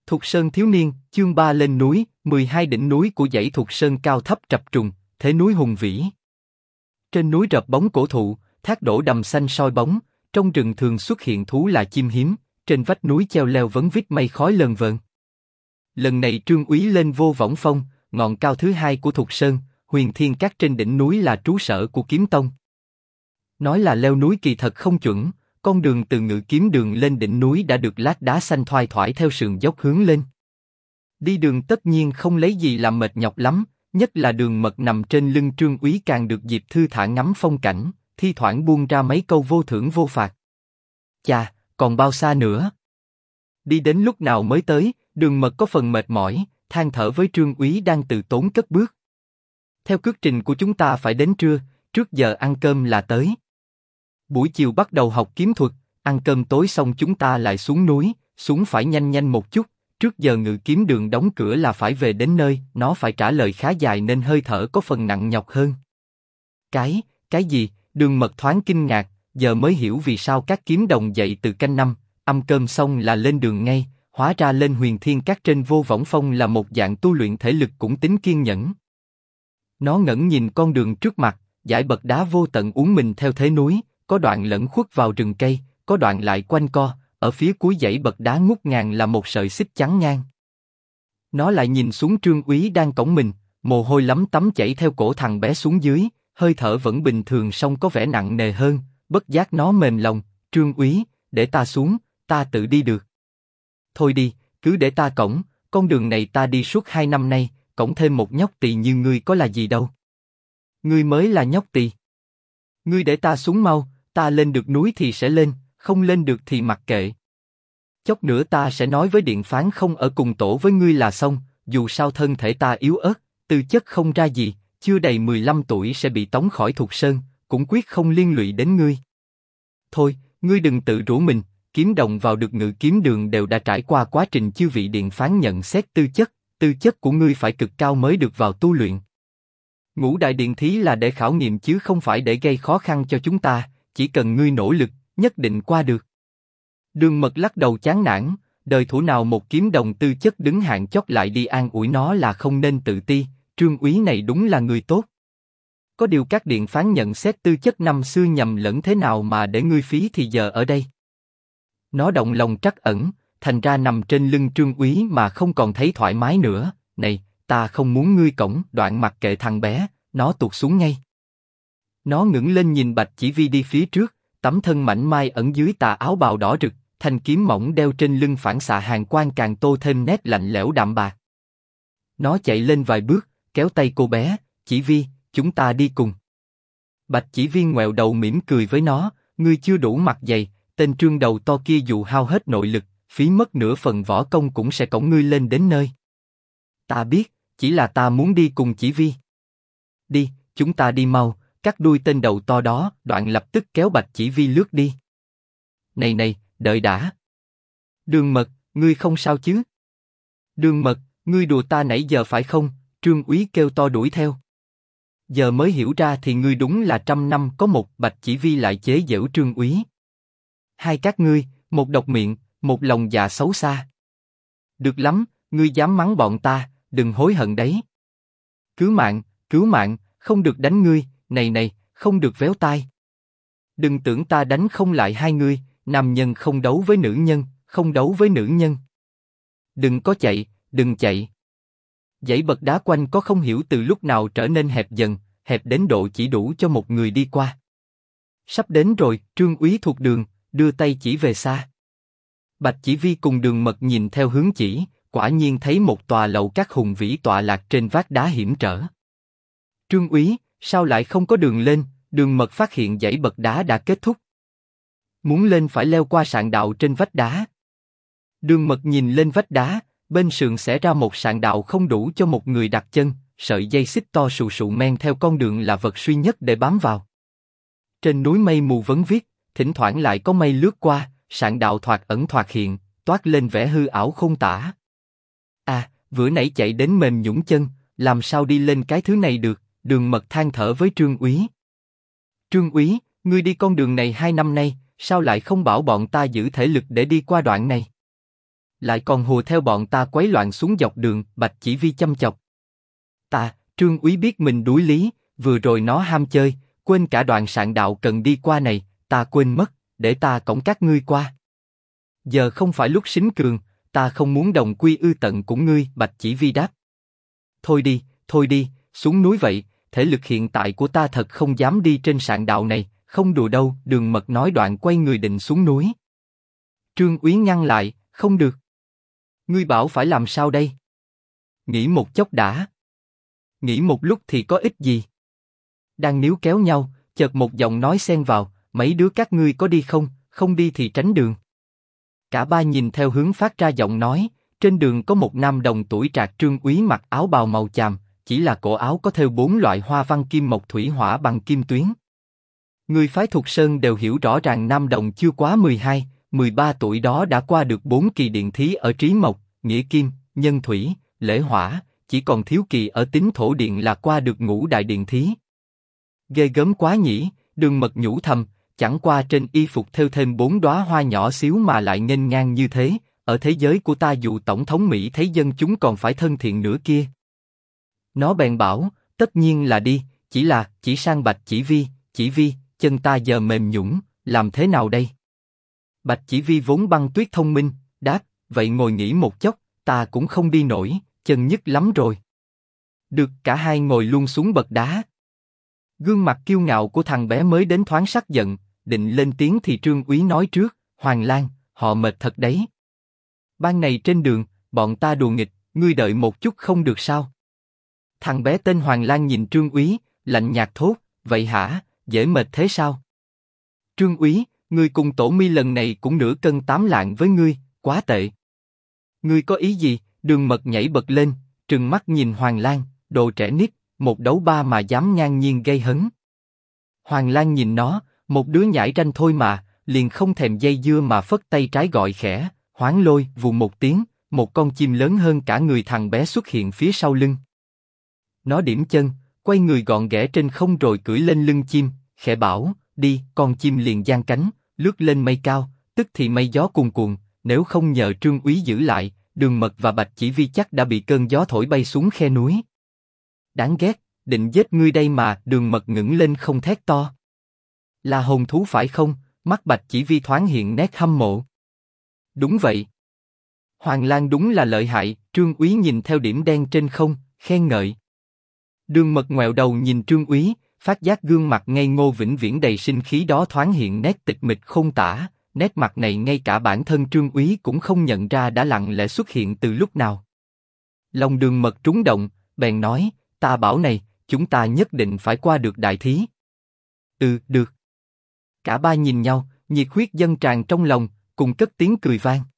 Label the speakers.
Speaker 1: Thục Sơn thiếu niên, chương 3 lên núi, 12 đỉnh núi của dãy Thục Sơn cao thấp trập trùng, thế núi hùng vĩ. Trên núi rợp bóng cổ thụ, thác đổ đầm xanh soi bóng, trong rừng thường xuất hiện thú là chim hiếm, trên vách núi treo leo vấn vít mây khói lờn vờn. Lần này Trương Úy lên Vô Võng Phong, ngọn cao thứ hai của Thục Sơn, Huyền Thiên Các trên đỉnh núi là trú sở của Kiếm Tông. Nói là leo núi kỳ thật không chuẩn, con đường từ Ngự Kiếm Đường lên đỉnh núi đã được lát đá xanh thoai thoải theo sườn dốc hướng lên. Đi đường tất nhiên không lấy gì làm mệt nhọc lắm, nhất là Đường Mật nằm trên lưng Trương Úy càng được dịp thư thả ngắm phong cảnh, thi thoảng buông ra mấy câu vô thưởng vô phạt. Chà, còn bao xa nữa? Đi đến lúc nào mới tới? Đường Mật có phần mệt mỏi, than thở với Trương Úy đang từ tốn cất bước. Theo cước trình của chúng ta phải đến trưa, trước giờ ăn cơm là tới. Buổi chiều bắt đầu học kiếm thuật, ăn cơm tối xong chúng ta lại xuống núi, xuống phải nhanh nhanh một chút, trước giờ Ngự Kiếm Đường đóng cửa là phải về đến nơi, nó phải trả lời khá dài nên hơi thở có phần nặng nhọc hơn. Cái gì? Đường Mật thoáng kinh ngạc, giờ mới hiểu vì sao các kiếm đồng dậy từ canh 5, ăn cơm xong là lên đường ngay, hóa ra lên Huyền Thiên Các trên Vô Võng Phong là một dạng tu luyện thể lực cũng tính kiên nhẫn. Nó ngẩng nhìn con đường trước mặt, dải bậc đá vô tận uốn mình theo thế núi, có đoạn lẫn khuất vào rừng cây, có đoạn lại quanh co, ở phía cuối dãy bậc đá ngút ngàn là một sợi xích chắn ngang. Nó lại nhìn xuống Trương Úy đang cõng mình, mồ hôi lấm tấm chảy theo cổ thằng bé xuống dưới, hơi thở vẫn bình thường song có vẻ nặng nề hơn, bất giác nó mềm lòng, Trương Úy, để ta xuống, ta tự đi được. Thôi đi, cứ để ta cõng, con đường này ta đi suốt 2 năm nay, cõng thêm một nhóc tỳ như ngươi có là gì đâu. Ngươi mới là nhóc tỳ. Ngươi để ta xuống mau, ta lên được núi thì sẽ lên, không lên được thì mặc kệ. Chốc nữa ta sẽ nói với điện phán không ở cùng tổ với ngươi là xong, dù sao thân thể ta yếu ớt, tư chất không ra gì, chưa đầy 15 tuổi sẽ bị tống khỏi Thục Sơn, cũng quyết không liên lụy đến ngươi. Thôi, ngươi đừng tự rủ mình, kiếm đồng vào được Ngự Kiếm Đường đều đã trải qua quá trình chư vị điện phán nhận xét tư chất của ngươi phải cực cao mới được vào tu luyện. Ngũ đại điện thí là để khảo nghiệm chứ không phải để gây khó khăn cho chúng ta, chỉ cần ngươi nỗ lực, nhất định qua được. Đường Mật lắc đầu chán nản, đời thủ nào một kiếm đồng tư chất đứng hạng chót lại đi an ủi nó là không nên tự ti, Trương Úy này đúng là người tốt. Có điều các điện phán nhận xét tư chất năm xưa nhầm lẫn thế nào mà để ngươi phí thì giờ ở đây. Nó động lòng trắc ẩn, thành ra nằm trên lưng Trương Úy mà không còn thấy thoải mái nữa. Này, ta không muốn ngươi cõng, đoạn mặc kệ thằng bé, nó tụt xuống ngay. Nó ngẩng lên nhìn Bạch Chỉ Vi đi phía trước, tấm thân mảnh mai ẩn dưới tà áo bào đỏ rực, thanh kiếm mỏng đeo trên lưng phản xạ hàn quang càng tô thêm nét lạnh lẽo đạm bạc. Nó chạy lên vài bước, kéo tay cô bé, Chỉ Vi, chúng ta đi cùng. Bạch Chỉ Vi ngoẹo đầu mỉm cười với nó, ngươi chưa đủ mặt dày, tên Trương đầu to kia dù hao hết nội lực, phí mất nửa phần võ công cũng sẽ cõng ngươi lên đến nơi. Ta biết, chỉ là ta muốn đi cùng Chỉ Vi. Đi, chúng ta đi mau, cắt đuôi tên đầu to đó, đoạn lập tức kéo Bạch Chỉ Vi lướt đi. Này, đợi đã. Đường Mật, ngươi không sao chứ? Đường Mật, ngươi đùa ta nãy giờ phải không? Trương Úy kêu to đuổi theo. Giờ mới hiểu ra thì ngươi đúng là 100 năm có một. Bạch Chỉ Vi lại chế giễu Trương Úy. Hai các ngươi, một độc miệng, một lòng dạ xấu xa. Được lắm, ngươi dám mắng bọn ta, đừng hối hận đấy. Cứu mạng, không được đánh ngươi, này, không được véo tai. Đừng tưởng ta đánh không lại hai ngươi, nam nhân không đấu với nữ nhân, không đấu với nữ nhân. Đừng có chạy, đừng chạy. Dãy bậc đá quanh có không hiểu từ lúc nào trở nên hẹp dần, hẹp đến độ chỉ đủ cho một người đi qua. Sắp đến rồi, Trương Úy thuộc đường, đưa tay chỉ về xa. Bạch Chỉ Vi cùng Đường Mật nhìn theo hướng chỉ, quả nhiên thấy một tòa lầu các hùng vĩ tọa lạc trên vách đá hiểm trở. Trương Úy, sao lại không có đường lên? Đường Mật phát hiện dãy bậc đá đã kết thúc. Muốn lên phải leo qua sạn đạo trên vách đá. Đường Mật nhìn lên vách đá, bên sườn xẻ ra một sạn đạo không đủ cho một người đặt chân, sợi dây xích to sù sụ men theo con đường là vật duy nhất để bám vào. Trên núi mây mù vấn viết, thỉnh thoảng lại có mây lướt qua, sạn đạo thoạt ẩn thoạt hiện, toát lên vẻ hư ảo không tả. À, vừa nãy chạy đến mềm nhũn chân, làm sao đi lên cái thứ này được? Đường Mật than thở với Trương Úy. Trương Úy, ngươi đi con đường này 2 năm nay, sao lại không bảo bọn ta giữ thể lực để đi qua đoạn này? lại còn hùa theo bọn ta quấy loạn xuống dọc đường, Bạch Chỉ Vi chăm chọc. Trương Úy biết mình đuối lý, vừa rồi nó ham chơi, quên cả đoạn sạn đạo cần đi qua này, ta quên mất, để ta cõng các ngươi qua. Giờ không phải lúc xính cường, ta không muốn đồng quy ư tận cùng ngươi, Bạch Chỉ Vi đáp. Thôi đi, xuống núi vậy, thể lực hiện tại của ta thật không dám đi trên sạn đạo này, không đùa đâu, Đường Mật nói đoạn quay người định xuống núi. Trương Úy ngăn lại, không được. Ngươi bảo phải làm sao đây? Nghỉ một chốc đã. Nghỉ một lúc thì có ích gì? Đang níu kéo nhau, chợt một giọng nói xen vào, mấy đứa các ngươi có đi không, không đi thì tránh đường. Cả ba nhìn theo hướng phát ra giọng nói, trên đường có một nam đồng tuổi trạc. Trương Úy mặc áo bào màu chàm, chỉ là cổ áo có thêu 4 loại hoa văn kim mộc thủy hỏa bằng kim tuyến. Người phái Thục Sơn đều hiểu rõ ràng nam đồng chưa quá 12, 13 tuổi đó đã qua được 4 kỳ điện thí ở trí mộc, nghĩa kim, nhân thủy, lễ hỏa, chỉ còn thiếu kỳ ở tính thổ điện là qua được ngũ đại điện thí. Ghê gớm quá nhỉ, Đường Mật nhủ thầm, chẳng qua trên y phục thêu thêm 4 đóa hoa nhỏ xíu mà lại nghênh ngang như thế, ở thế giới của ta dù tổng thống Mỹ thấy dân chúng còn phải thân thiện nữa kia. Nó bèn bảo, tất nhiên là đi, chỉ sang Bạch Chỉ Vi, chân ta giờ mềm nhũn, làm thế nào đây? Bạch Chỉ Vi vốn băng tuyết thông minh, đáp, vậy ngồi nghỉ một chốc, ta cũng không đi nổi, chân nhức lắm rồi. Được, cả hai ngồi luôn xuống bậc đá. Gương mặt kiêu ngạo của thằng bé mới đến thoáng sắc giận, định lên tiếng thì Trương Úy nói trước, Hoàng Lan, họ mệt thật đấy. Ban này trên đường, bọn ta đùa nghịch, ngươi đợi một chút không được sao? Thằng bé tên Hoàng Lan nhìn Trương Úy, lạnh nhạt thốt, vậy hả, dễ mệt thế sao? Trương Úy, ngươi cùng Tổ Mi lần này cũng nửa cân 8 lạng với ngươi, quá tệ. Ngươi có ý gì? Đường Mật nhảy bật lên, trừng mắt nhìn Hoàng Lan, đồ trẻ nít, một đấu ba mà dám ngang nhiên gây hấn. Hoàng Lan nhìn nó, một đứa nhãi ranh thôi mà, liền không thèm dây dưa mà phất tay trái gọi khẽ, Hoán Lôi, vù một tiếng, một con chim lớn hơn cả người thằng bé xuất hiện phía sau lưng. Nó điểm chân, quay người gọn ghẽ trên không rồi cưỡi lên lưng chim, khẽ bảo, đi, con chim liền giang cánh, lướt lên mây cao, tức thì mây gió cuồn cuộn, nếu không nhờ Trương Úy giữ lại, Đường Mật và Bạch Chỉ Vi chắc đã bị cơn gió thổi bay xuống khe núi. Đáng ghét, định giết ngươi đây mà. Đường Mật ngẩng lên không thét to. Là hồn thú phải không? Mắt Bạch Chỉ Vi thoáng hiện nét hâm mộ. Đúng vậy. Hoàng Lan đúng là lợi hại. Trương Úy nhìn theo điểm đen trên không, khen ngợi. Đường Mật ngoẹo đầu nhìn Trương Úy, phát giác gương mặt ngây ngô vĩnh viễn đầy sinh khí đó thoáng hiện nét tịch mịch không tả. Nét mặt này ngay cả bản thân Trương Úy cũng không nhận ra đã lặng lẽ xuất hiện từ lúc nào. Lòng Đường Mật trúng động, bèn nói, ta bảo này, chúng ta nhất định phải qua được đại thí. Được. Cả ba nhìn nhau, nhiệt huyết dâng tràn trong lòng, cùng cất tiếng cười vang.